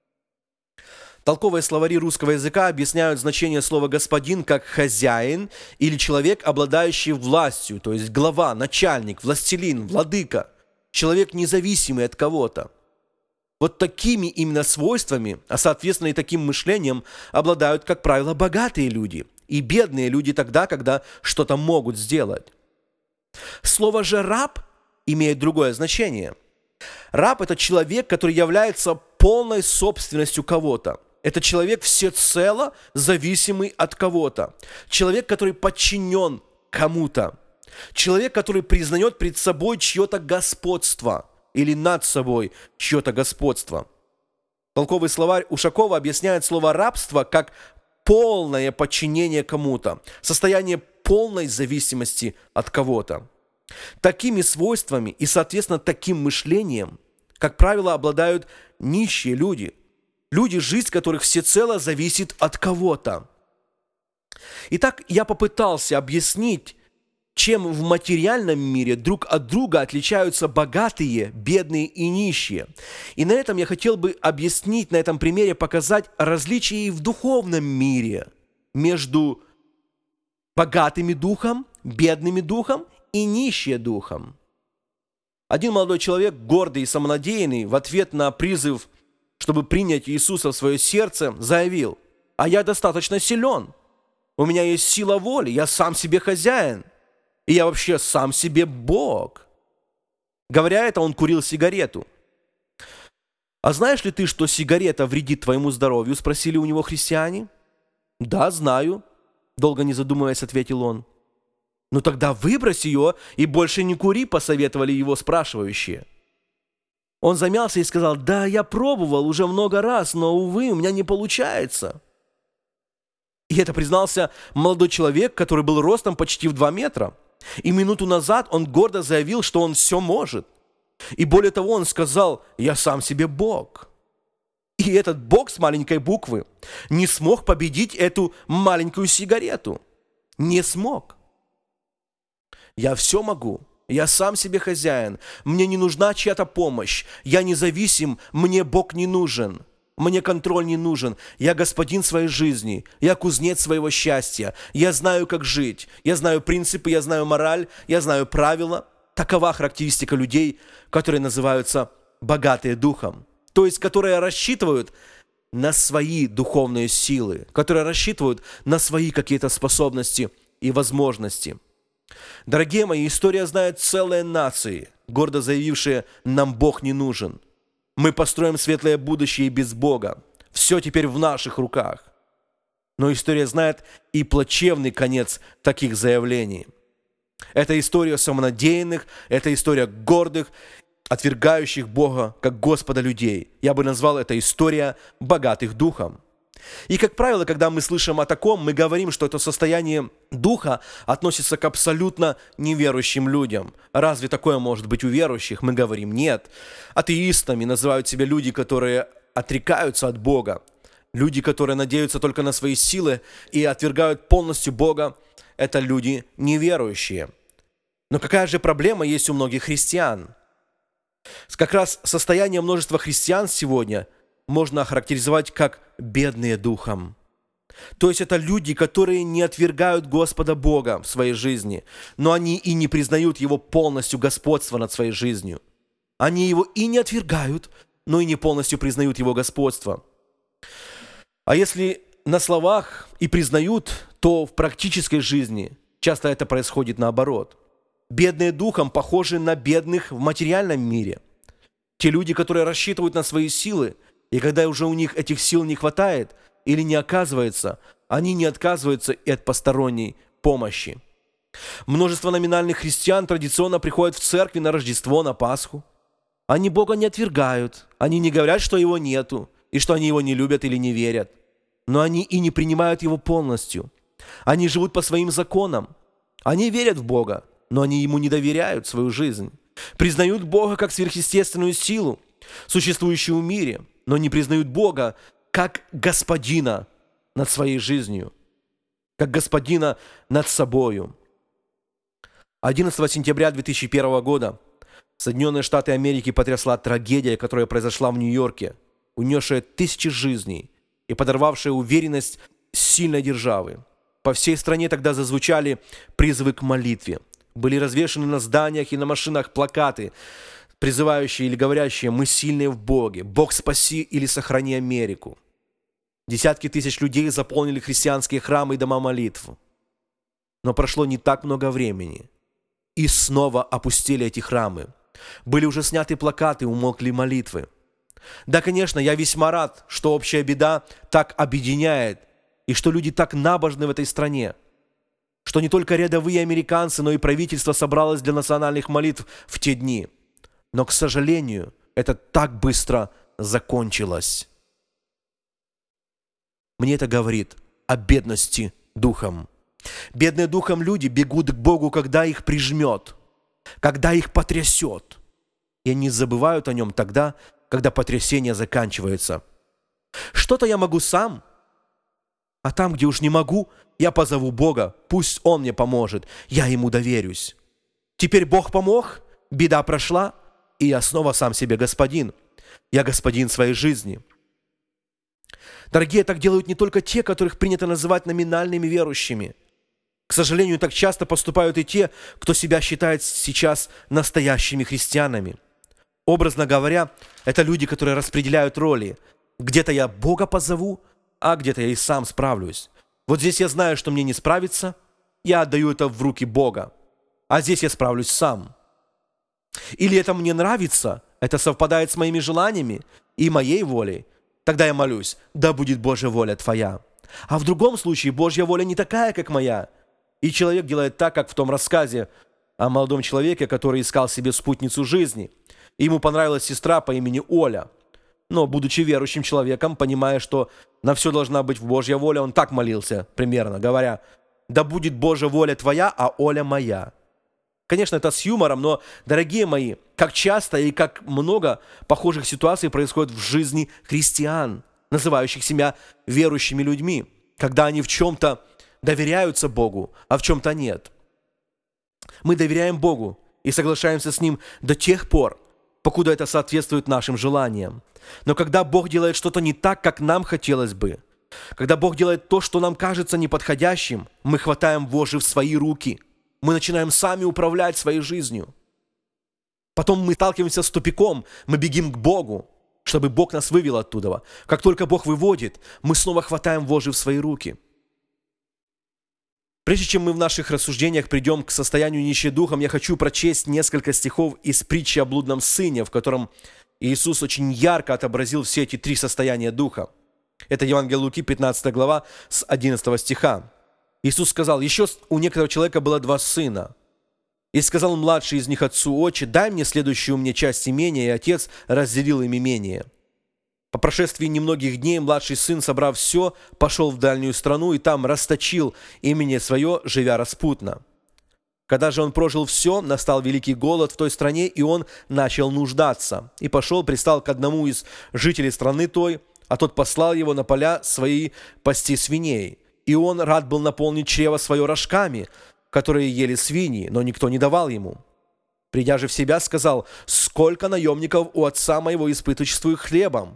Толковые словари русского языка объясняют значение слова «господин» как «хозяин» или «человек, обладающий властью», то есть глава, начальник, властелин, владыка, человек, независимый от кого-то. Вот такими именно свойствами, а соответственно и таким мышлением обладают, как правило, богатые люди и бедные люди тогда, когда что-то могут сделать. Слово же «раб» имеет другое значение. Раб – это человек, который является полной собственностью кого-то. Это человек всецело зависимый от кого-то. Человек, который подчинен кому-то. Человек, который признает пред собой чье-то господство или над собой чье-то господство. Толковый словарь Ушакова объясняет слово «рабство» как полное подчинение кому-то, состояние полной зависимости от кого-то. Такими свойствами и, соответственно, таким мышлением, как правило, обладают нищие люди. Люди, жизнь которых всецело зависит от кого-то. Итак, я попытался объяснить, чем в материальном мире друг от друга отличаются богатые, бедные и нищие. И на этом я хотел бы объяснить, на этом примере показать различия и в духовном мире между богатыми духом, бедными духом и нищие духом. Один молодой человек, гордый и самонадеянный, в ответ на призыв, чтобы принять Иисуса в свое сердце, заявил: «А я достаточно силен, у меня есть сила воли, я сам себе хозяин, и я вообще сам себе Бог». Говоря это, он курил сигарету. «А знаешь ли ты, что сигарета вредит твоему здоровью?» – спросили у него христиане. «Да, знаю», – долго не задумываясь, ответил он. «Ну тогда выбрось ее и больше не кури», – посоветовали его спрашивающие. Он замялся и сказал: «Да, я пробовал уже много раз, но, увы, у меня не получается». И это признался молодой человек, который был ростом почти в 2 метра. И минуту назад он гордо заявил, что он все может. И более того, он сказал: «Я сам себе Бог». И этот Бог с маленькой буквы не смог победить эту маленькую сигарету. Не смог. «Я все могу. Я сам себе хозяин. Мне не нужна чья-то помощь. Я независим. Мне Бог не нужен. Мне контроль не нужен. Я господин своей жизни. Я кузнец своего счастья. Я знаю, как жить. Я знаю принципы, я знаю мораль, я знаю правила». Такова характеристика людей, которые называются богатые духом. То есть, которые рассчитывают на свои духовные силы, которые рассчитывают на свои какие-то способности и возможности. Дорогие мои, история знает целые нации, гордо заявившие: «Нам Бог не нужен. Мы построим светлое будущее и без Бога. Все теперь в наших руках». Но история знает и плачевный конец таких заявлений. Это история самонадеянных, это история гордых, отвергающих Бога как Господа людей. Я бы назвал это история богатых духом. И, как правило, когда мы слышим о таком, мы говорим, что это состояние духа относится к абсолютно неверующим людям. Разве такое может быть у верующих? Мы говорим: нет. Атеистами называют себя люди, которые отрекаются от Бога. Люди, которые надеются только на свои силы и отвергают полностью Бога, это люди неверующие. Но какая же проблема есть у многих христиан? Как раз состояние множества христиан сегодня можно охарактеризовать как бедные духом. То есть это люди, которые не отвергают Господа Бога в своей жизни, но они и не признают Его полностью господство над своей жизнью. Они Его и не отвергают, но и не полностью признают Его господство. А если на словах и признают, то в практической жизни часто это происходит наоборот. Бедные духом похожи на бедных в материальном мире. Те люди, которые рассчитывают на свои силы, и когда уже у них этих сил не хватает или не оказывается, они не отказываются и от посторонней помощи. Множество номинальных христиан традиционно приходят в церкви на Рождество, на Пасху. Они Бога не отвергают, они не говорят, что Его нету, и что они Его не любят или не верят. Но они и не принимают Его полностью. Они живут по своим законам. Они верят в Бога, но они Ему не доверяют свою жизнь. Признают Бога как сверхъестественную силу, существующую в мире, но не признают Бога как Господина над своей жизнью, как Господина над собою. 11 сентября 2001 года Соединенные Штаты Америки потрясла трагедия, которая произошла в Нью-Йорке, унесшая тысячи жизней и подорвавшая уверенность сильной державы. По всей стране тогда зазвучали призывы к молитве. Были развешаны на зданиях и на машинах плакаты, призывающие или говорящие: «Мы сильные в Боге», «Бог спаси или сохрани Америку». Десятки тысяч людей заполнили христианские храмы и дома молитв. Но прошло не так много времени, и снова опустили эти храмы. Были уже сняты плакаты, умолкли молитвы. Да, конечно, я весьма рад, что общая беда так объединяет, и что люди так набожны в этой стране, что не только рядовые американцы, но и правительство собралось для национальных молитв в те дни. Но, к сожалению, это так быстро закончилось. Мне это говорит о бедности духом. Бедные духом люди бегут к Богу, когда их прижмет, когда их потрясет. И они забывают о Нем тогда, когда потрясение заканчивается. Что-то я могу сам, а там, где уж не могу, я позову Бога, пусть Он мне поможет, я Ему доверюсь. Теперь Бог помог, беда прошла, и я снова сам себе господин. Я господин своей жизни. Дорогие, так делают не только те, которых принято называть номинальными верующими. К сожалению, так часто поступают и те, кто себя считает сейчас настоящими христианами. Образно говоря, это люди, которые распределяют роли. Где-то я Бога позову, а где-то я и сам справлюсь. Вот здесь я знаю, что мне не справиться, я отдаю это в руки Бога. А здесь я справлюсь сам. Или это мне нравится, это совпадает с моими желаниями и моей волей. Тогда я молюсь: да будет Божья воля твоя. А в другом случае Божья воля не такая, как моя. И человек делает так, как в том рассказе о молодом человеке, который искал себе спутницу жизни. И ему понравилась сестра по имени Оля. Но, будучи верующим человеком, понимая, что на все должна быть Божья воля, он так молился примерно, говоря: да будет Божья воля твоя, а Оля моя. Конечно, это с юмором, но, дорогие мои, как часто и как много похожих ситуаций происходит в жизни христиан, называющих себя верующими людьми, когда они в чем-то доверяются Богу, а в чем-то нет. Мы доверяем Богу и соглашаемся с Ним до тех пор, покуда это соответствует нашим желаниям. Но когда Бог делает что-то не так, как нам хотелось бы, когда Бог делает то, что нам кажется неподходящим, мы хватаем вожжи в свои руки. Мы начинаем сами управлять своей жизнью. Потом мы сталкиваемся с тупиком, мы бегим к Богу, чтобы Бог нас вывел оттуда. Как только Бог выводит, мы снова хватаем вожжи в свои руки. Прежде чем мы в наших рассуждениях придем к состоянию нищей духом, я хочу прочесть несколько стихов из притчи о блудном сыне, в котором Иисус очень ярко отобразил все эти три состояния духа. Это Евангелие Луки, 15 глава, с 11 стиха. Иисус сказал: «Еще у некоторого человека было 2 сына. И сказал младший из них отцу: отче, дай мне следующую мне часть имения, и отец разделил им имение. По прошествии немногих дней младший сын, собрав все, пошел в дальнюю страну и там расточил имение свое, живя распутно. Когда же он прожил все, настал великий голод в той стране, и он начал нуждаться. И пошел, пристал к одному из жителей страны той, а тот послал его на поля свои пасти свиней. И он рад был наполнить чрево свое рожками, которые ели свиньи, но никто не давал ему. Придя же в себя, сказал: сколько наемников у отца моего испытывающих хлебом,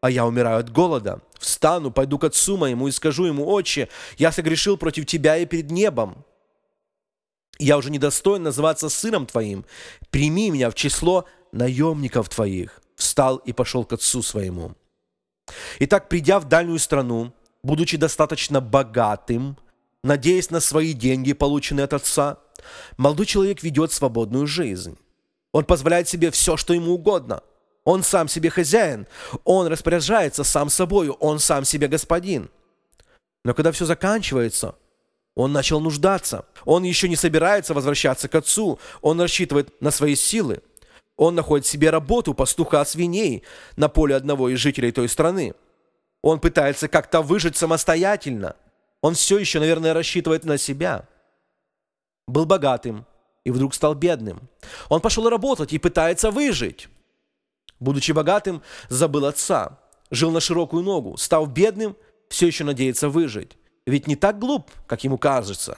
а я умираю от голода. Встану, пойду к отцу моему и скажу ему: Отче, я согрешил против тебя и перед небом. Я уже недостоин называться сыном твоим. Прими меня в число наемников твоих. Встал и пошел к отцу своему. Итак, придя в дальнюю страну, будучи достаточно богатым, надеясь на свои деньги, полученные от отца, молодой человек ведет свободную жизнь. Он позволяет себе все, что ему угодно. Он сам себе хозяин. Он распоряжается сам собою. Он сам себе господин. Но когда все заканчивается, он начал нуждаться. Он еще не собирается возвращаться к отцу. Он рассчитывает на свои силы. Он находит себе работу пастуха свиней на поле одного из жителей той страны. Он пытается как-то выжить самостоятельно. Он все еще, наверное, рассчитывает на себя. Был богатым и вдруг стал бедным. Он пошел работать и пытается выжить. Будучи богатым, забыл отца. Жил на широкую ногу. Став бедным, все еще надеется выжить. Ведь не так глуп, как ему кажется.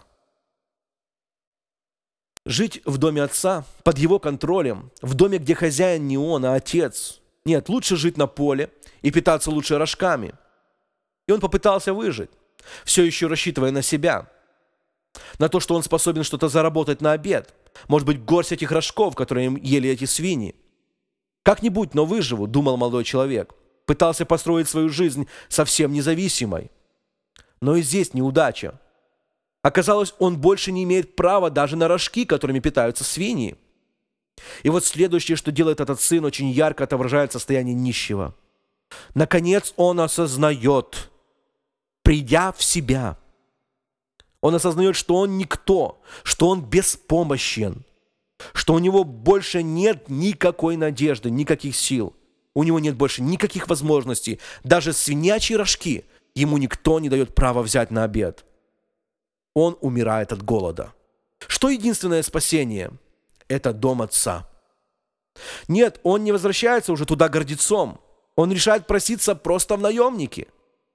Жить в доме отца, под его контролем, в доме, где хозяин не он, а отец. Нет, лучше жить на поле и питаться лучше рожками. И он попытался выжить, все еще рассчитывая на себя. На то, что он способен что-то заработать на обед. Может быть, горсть этих рожков, которые ели эти свиньи. Как-нибудь, но выживу, думал молодой человек. Пытался построить свою жизнь совсем независимой. Но и здесь неудача. Оказалось, он больше не имеет права даже на рожки, которыми питаются свиньи. И вот следующее, что делает этот сын, очень ярко отображает состояние нищего. Наконец он осознает, придя в себя, он осознает, что он никто, что он беспомощен, что у него больше нет никакой надежды, никаких сил. У него нет больше никаких возможностей. Даже свинячьи рожки ему никто не дает права взять на обед. Он умирает от голода. Что единственное спасение? Это дом отца. Нет, он не возвращается уже туда гордецом. Он решает проситься просто в наемники.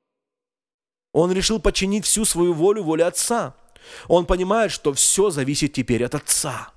Он решил подчинить всю свою волю воле отца. Он понимает, что все зависит теперь от отца.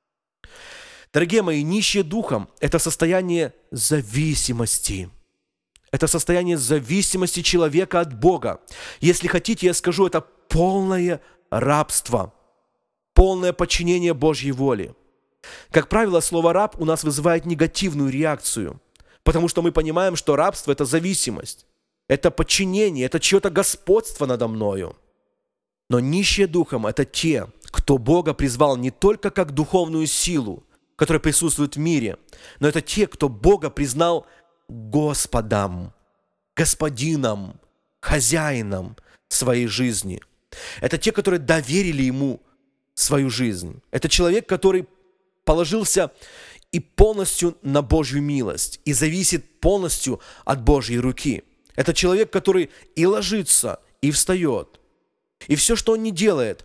Дорогие мои, нищие духом – это состояние зависимости. Это состояние зависимости человека от Бога. Если хотите, я скажу, это полное рабство, полное подчинение Божьей воле. Как правило, слово «раб» у нас вызывает негативную реакцию, потому что мы понимаем, что рабство – это зависимость, это подчинение, это чье-то господство надо мною. Но нищие духом – это те, кто Бога призвал не только как духовную силу, которая присутствует в мире, но это те, кто Бога признал Господом, Господином, хозяином своей жизни. Это те, которые доверили Ему свою жизнь. Это человек, который положился и полностью на Божью милость, и зависит полностью от Божьей руки. Это человек, который и ложится, и встает. И все, что он не делает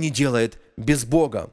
без Бога.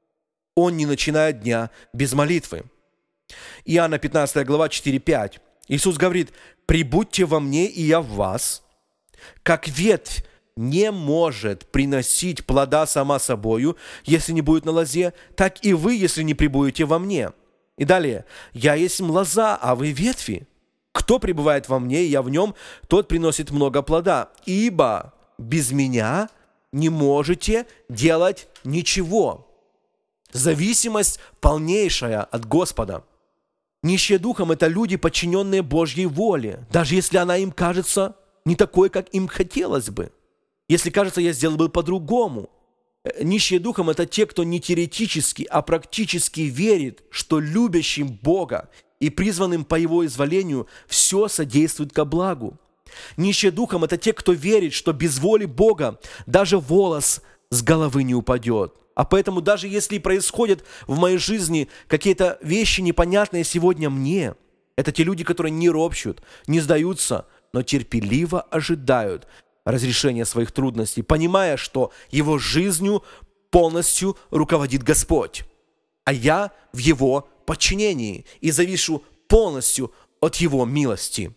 Он не начинает дня без молитвы. Иоанна 15 глава 4-5. Иисус говорит: «Прибудьте во мне, и я в вас. Как ветвь не может приносить плода сама собою, если не будет на лозе, так и вы, если не пребудете во мне». И далее: «Я есть лоза, а вы ветви. Кто пребывает во мне, и я в нем, тот приносит много плода. Ибо без меня не можете делать ничего». Зависимость полнейшая от Господа. Нищие духом – это люди, подчиненные Божьей воле, даже если она им кажется не такой, как им хотелось бы. Если кажется, я сделал бы по-другому. Нищие духом – это те, кто не теоретически, а практически верит, что любящим Бога и призванным по Его изволению все содействует ко благу. Нищие духом – это те, кто верит, что без воли Бога даже волос с головы не упадет. А поэтому даже если происходят в моей жизни какие-то вещи непонятные сегодня мне, это те люди, которые не ропщут, не сдаются, но терпеливо ожидают разрешения своих трудностей, понимая, что его жизнью полностью руководит Господь, а я в Его подчинении и завишу полностью от Его милости.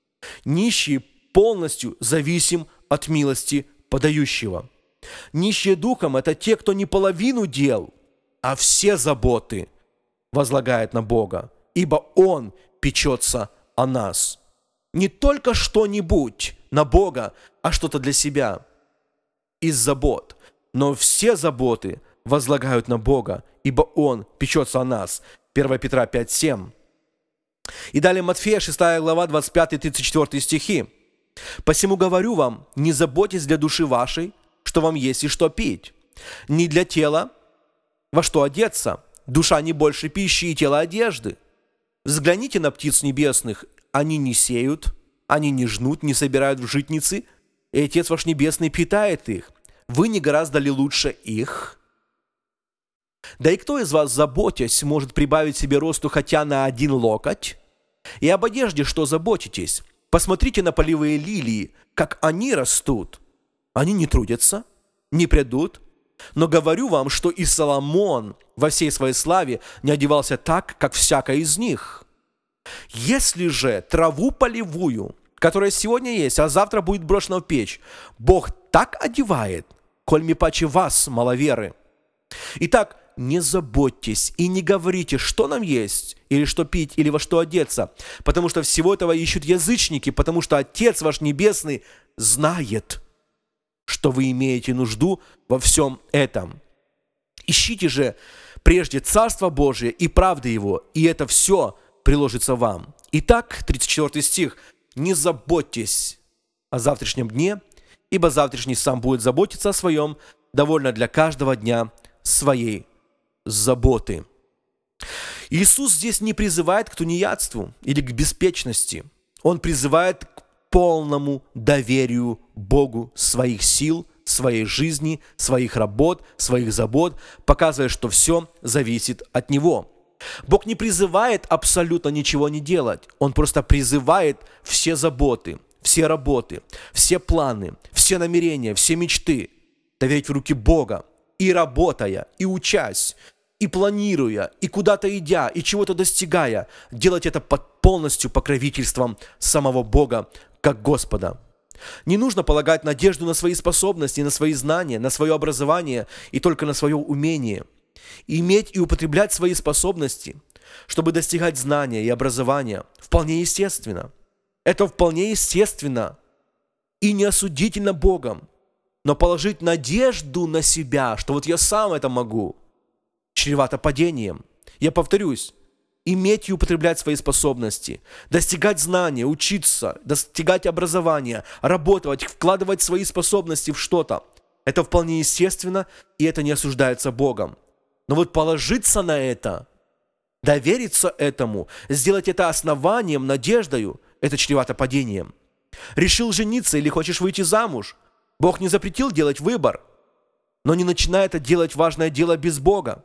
Нищие полностью зависим от милости подающего. Нищие духом – это те, кто не половину дел, а все заботы возлагает на Бога, ибо Он печется о нас. не только что-нибудь на Бога, а что-то для себя из забот. Но все заботы возлагают на Бога, ибо Он печется о нас. 1 Петра 5:7. И далее Матфея 6 глава 25-34 стихи. «Посему говорю вам, не заботьтесь для души вашей, что вам есть и что пить, не для тела, во что одеться, душа не больше пищи и тело одежды. Взгляните на птиц небесных, они не сеют, они не жнут, не собирают в житницы, и Отец ваш Небесный питает их. Вы не гораздо ли лучше их? Да и кто из вас, заботясь, может прибавить себе росту хотя на 1 локоть? И об одежде что заботитесь? Посмотрите на полевые лилии, как они растут. Они не трудятся, не прядут. Но говорю вам, что и Соломон во всей своей славе не одевался так, как всякая из них. Если же траву полевую, которая сегодня есть, а завтра будет брошена в печь, Бог так одевает, коль не паче вас, маловеры. Итак, не заботьтесь и не говорите, что нам есть, или что пить, или во что одеться, потому что всего этого ищут язычники, потому что Отец ваш Небесный знает, что вы имеете нужду во всем этом. Ищите же прежде Царство Божие и правды Его, и это все приложится вам. Итак, 34 стих. «Не заботьтесь о завтрашнем дне, ибо завтрашний сам будет заботиться о своем, довольно для каждого дня своей заботы». Иисус здесь не призывает к тунеядству или к беспечности. Он призывает к полному доверию Богу своих сил, своей жизни, своих работ, своих забот, показывая, что все зависит от Него. Бог не призывает абсолютно ничего не делать. Он просто призывает все заботы, все работы, все планы, все намерения, все мечты доверить в руки Бога. И работая, и учась, и планируя, и куда-то идя, и чего-то достигая, делать это под полностью покровительством самого Бога, как Господа. Не нужно полагать надежду на свои способности, на свои знания, на свое образование и только на свое умение. Иметь и употреблять свои способности, чтобы достигать знания и образования, вполне естественно. Это вполне естественно и неосудительно Богом. Но положить надежду на себя, что вот я сам это могу, чревато падением. Я повторюсь, иметь и употреблять свои способности, достигать знания, учиться, достигать образования, работать, вкладывать свои способности в что-то. Это вполне естественно, и это не осуждается Богом. Но вот положиться на это, довериться этому, сделать это основанием, надеждою, это чревато падением. Решил жениться или хочешь выйти замуж? Бог не запретил делать выбор, но не начинай это делать важное дело без Бога.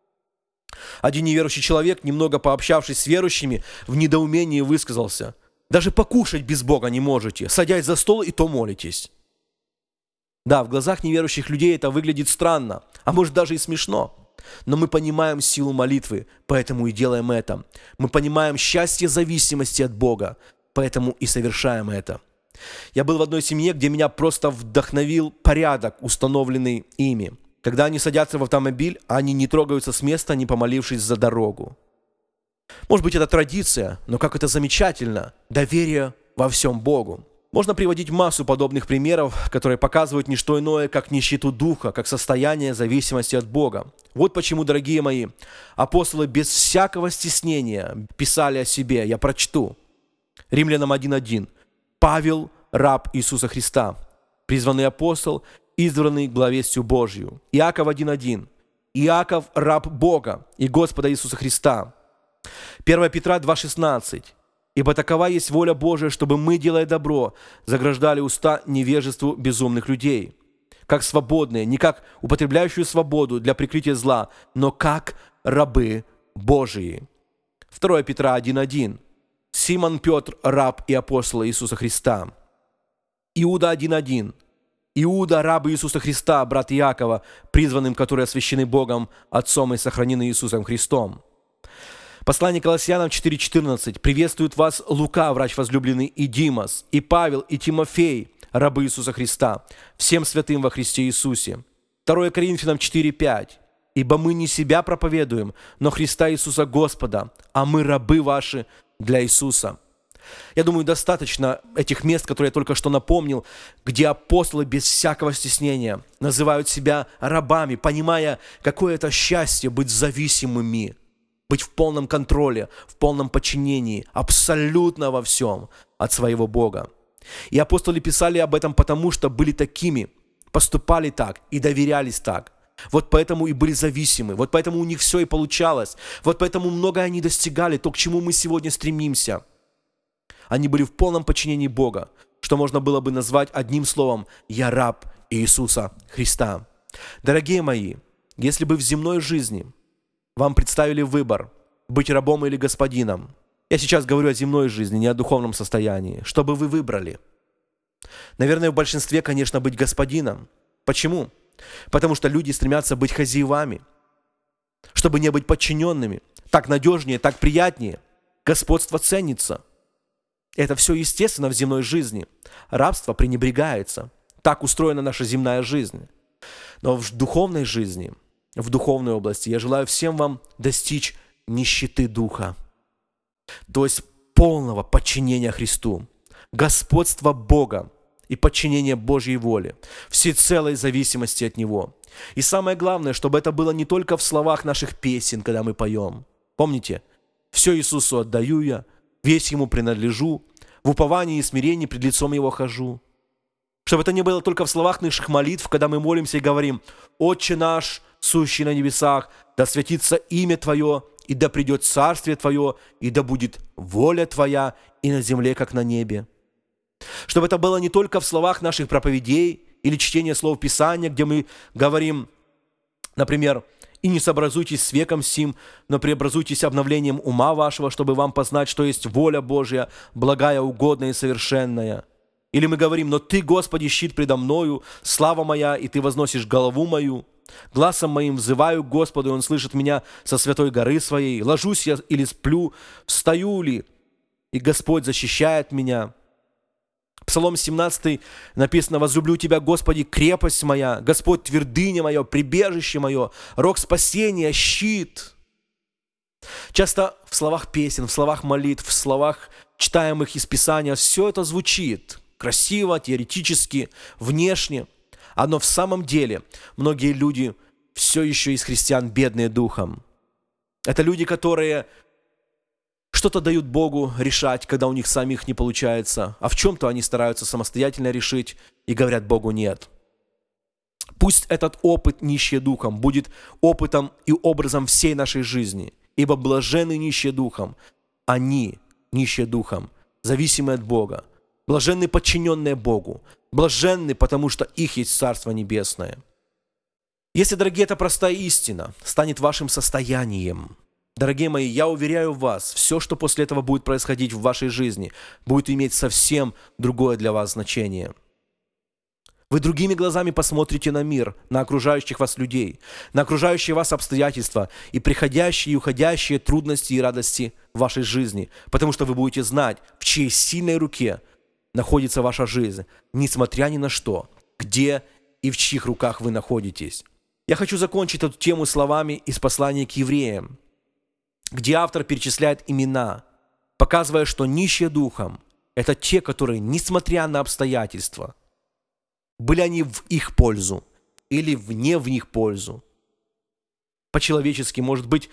Один неверующий человек, немного пообщавшись с верующими, в недоумении высказался: «Даже покушать без Бога не можете, садясь за стол и то молитесь». Да, в глазах неверующих людей это выглядит странно, а может даже и смешно. Но мы понимаем силу молитвы, поэтому и делаем это. Мы понимаем счастье зависимости от Бога, поэтому и совершаем это. Я был в одной семье, где меня просто вдохновил порядок, установленный ими. Когда они садятся в автомобиль, они не трогаются с места, не помолившись за дорогу. Может быть, это традиция, но как это замечательно. Доверие во всем Богу. Можно приводить массу подобных примеров, которые показывают не что иное, как нищету духа, как состояние зависимости от Бога. Вот почему, дорогие мои, апостолы без всякого стеснения писали о себе. Я прочту. Римлянам 1:1. Павел, раб Иисуса Христа, призванный апостол, избранный главестью Божью. Иаков 1:1. Иаков, раб Бога и Господа Иисуса Христа. 1 Петра 2:16. Ибо такова есть воля Божия, чтобы мы, делая добро, заграждали уста невежеству безумных людей, как свободные, не как употребляющие свободу для прикрытия зла, но как рабы Божии. 2 Петра 1:1. Симон Петр, раб и апостол Иисуса Христа. Иуда 1:1. Иуда, раб Иисуса Христа, брат Иакова, призванным, которые освящены Богом, Отцом и сохранены Иисусом Христом. Послание Колоссянам 4:14. Приветствуют вас Лука, врач возлюбленный, и Димас, и Павел, и Тимофей, рабы Иисуса Христа, всем святым во Христе Иисусе. 2 Коринфянам 4:5. Ибо мы не себя проповедуем, но Христа Иисуса Господа, а мы рабы ваши для Иисуса. Я думаю, достаточно этих мест, которые я только что напомнил, где апостолы без всякого стеснения называют себя рабами, понимая, какое это счастье быть зависимыми, быть в полном контроле, в полном подчинении, абсолютно во всем от своего Бога. И апостолы писали об этом потому, что были такими, поступали так и доверялись так. Вот поэтому и были зависимы, вот поэтому у них все и получалось, вот поэтому многое они достигали, то, к чему мы сегодня стремимся. Они были в полном подчинении Бога, что можно было бы назвать одним словом «Я раб Иисуса Христа». Дорогие мои, если бы в земной жизни вам представили выбор быть рабом или господином, я сейчас говорю о земной жизни, не о духовном состоянии, что бы вы выбрали? Наверное, в большинстве, конечно, быть господином. Почему? Потому что люди стремятся быть хозяевами, чтобы не быть подчиненными. Так надежнее, так приятнее. Господство ценится. Это все естественно в земной жизни. Рабство пренебрегается. Так устроена наша земная жизнь. Но в духовной жизни, в духовной области, я желаю всем вам достичь нищеты духа. То есть полного подчинения Христу, господства Бога и подчинения Божьей воле, всецелой зависимости от Него. И самое главное, чтобы это было не только в словах наших песен, когда мы поем. Помните? «Все Иисусу отдаю я, весь Ему принадлежу, в уповании и смирении пред лицом Его хожу». Чтобы это не было только в словах наших молитв, когда мы молимся и говорим: «Отче наш, сущий на небесах, да святится имя Твое, и да придет царствие Твое, и да будет воля Твоя и на земле, как на небе». Чтобы это было не только в словах наших проповедей или чтения слов Писания, где мы говорим, например, «И не сообразуйтесь с веком сим, но преобразуйтесь обновлением ума вашего, чтобы вам познать, что есть воля Божья, благая, угодная и совершенная». Или мы говорим: «Но Ты, Господи, щит предо мною, слава моя, и Ты возносишь голову мою. Гласом моим взываю к Господу, и Он слышит меня со святой горы своей. Ложусь я или сплю, встаю ли, и Господь защищает меня». Псалом 17 написано: «Возлюблю Тебя, Господи, крепость моя, Господь твердыня моя, прибежище мое, рог спасения, щит». Часто в словах песен, в словах молитв, в словах, читаемых из Писания, все это звучит красиво, теоретически, внешне. Но в самом деле многие люди все еще из христиан бедные духом. Это люди, которые что-то дают Богу решать, когда у них самих не получается, а в чем-то они стараются самостоятельно решить и говорят Богу нет. Пусть этот опыт нищие духом будет опытом и образом всей нашей жизни, ибо блаженны нищие духом, они, нищие духом, зависимые от Бога, блаженны подчиненные Богу, блаженны, потому что их есть Царство Небесное. Если, дорогие, эта простая истина станет вашим состоянием, дорогие мои, я уверяю вас, все, что после этого будет происходить в вашей жизни, будет иметь совсем другое для вас значение. Вы другими глазами посмотрите на мир, на окружающих вас людей, на окружающие вас обстоятельства и приходящие и уходящие трудности и радости в вашей жизни, потому что вы будете знать, в чьей сильной руке находится ваша жизнь, несмотря ни на что, где и в чьих руках вы находитесь. Я хочу закончить эту тему словами из послания к евреям, где автор перечисляет имена, показывая, что нищие духом – это те, которые, несмотря на обстоятельства, были они в их пользу или не в их пользу, по-человечески, может быть,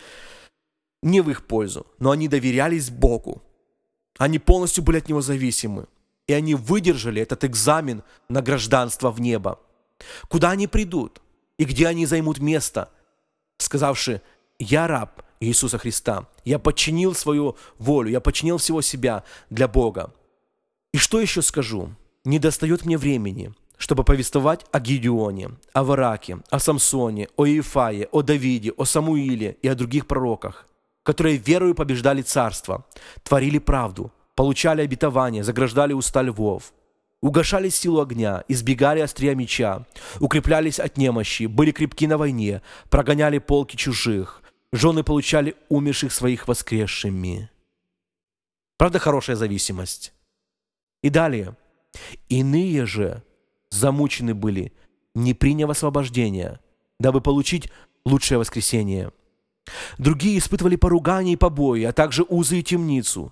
не в их пользу, но они доверялись Богу, они полностью были от Него зависимы, и они выдержали этот экзамен на гражданство в небо. Куда они придут и где они займут место, сказавши: «Я раб Иисуса Христа, я подчинил свою волю, я подчинил всего себя для Бога». И что еще скажу? Не достает мне времени, чтобы повествовать о Гидеоне, о Вараке, о Самсоне, о Иефае, о Давиде, о Самуиле и о других пророках, которые верою побеждали царство, творили правду, получали обетование, заграждали уста львов, угошали силу огня, избегали острия меча, укреплялись от немощи, были крепки на войне, прогоняли полки чужих, жены получали умерших своих воскресшими. Правда, хорошая зависимость. И далее. Иные же замучены были, не приняв освобождения, дабы получить лучшее воскресение. Другие испытывали поругание и побои, а также узы и темницу.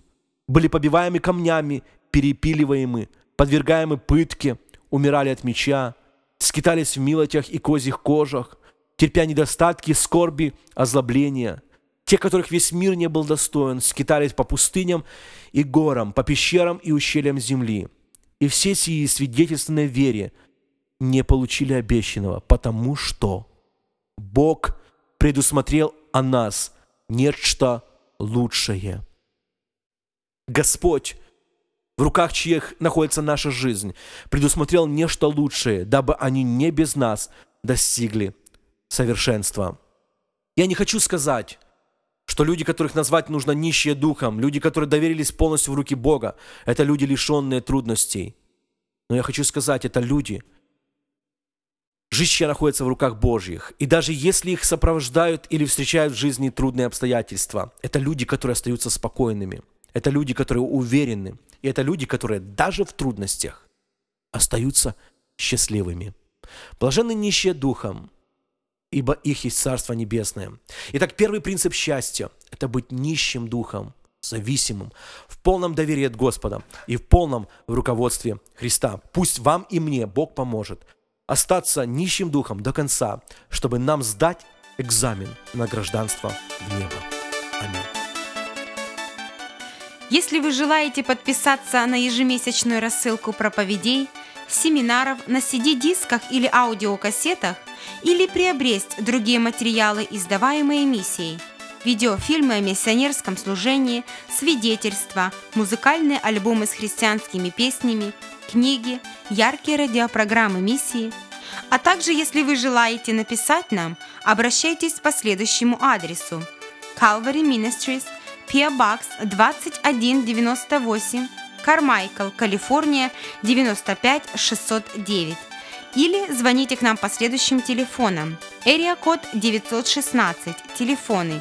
были побиваемы камнями, перепиливаемы, подвергаемы пытке, умирали от меча, скитались в милотях и козьих кожах, терпя недостатки, скорби, озлобления. Те, которых весь мир не был достоин, скитались по пустыням и горам, по пещерам и ущельям земли. И все сии, свидетельственной вере, не получили обещанного, потому что Бог предусмотрел о нас нечто лучшее. Господь, в руках чьих находится наша жизнь, предусмотрел нечто лучшее, дабы они не без нас достигли совершенства. Я не хочу сказать, что люди, которых назвать нужно нищие духом, люди, которые доверились полностью в руки Бога, это люди, лишенные трудностей. Но я хочу сказать, это люди, жизнь чья находится в руках Божьих. И даже если их сопровождают или встречают в жизни трудные обстоятельства, это люди, которые остаются спокойными. Это люди, которые уверены. И это люди, которые даже в трудностях остаются счастливыми. Блаженны нищие духом, ибо их есть Царство Небесное. Итак, первый принцип счастья – это быть нищим духом, зависимым, в полном доверии от Господа и в полном руководстве Христа. Пусть вам и мне Бог поможет остаться нищим духом до конца, чтобы нам сдать экзамен на гражданство в небо. Аминь. Если вы желаете подписаться на ежемесячную рассылку проповедей, семинаров на CD-дисках или аудиокассетах, или приобрести другие материалы, издаваемые миссией, видеофильмы о миссионерском служении, свидетельства, музыкальные альбомы с христианскими песнями, книги, яркие радиопрограммы миссии, а также, если вы желаете написать нам, обращайтесь по следующему адресу: Calvary Ministries, P.O. Box 2198, Кармайкл, Калифорния 95609. Или звоните к нам по следующим телефонам. Area-код 916, телефоны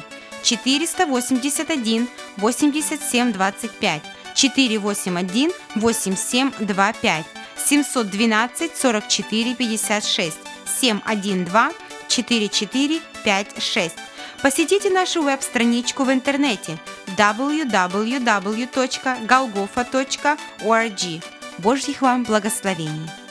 481 87 25, 481 8725, 712 44 56, 712 44 56. Посетите нашу веб-страничку в интернете www.golgotha.org. Божьих вам благословений!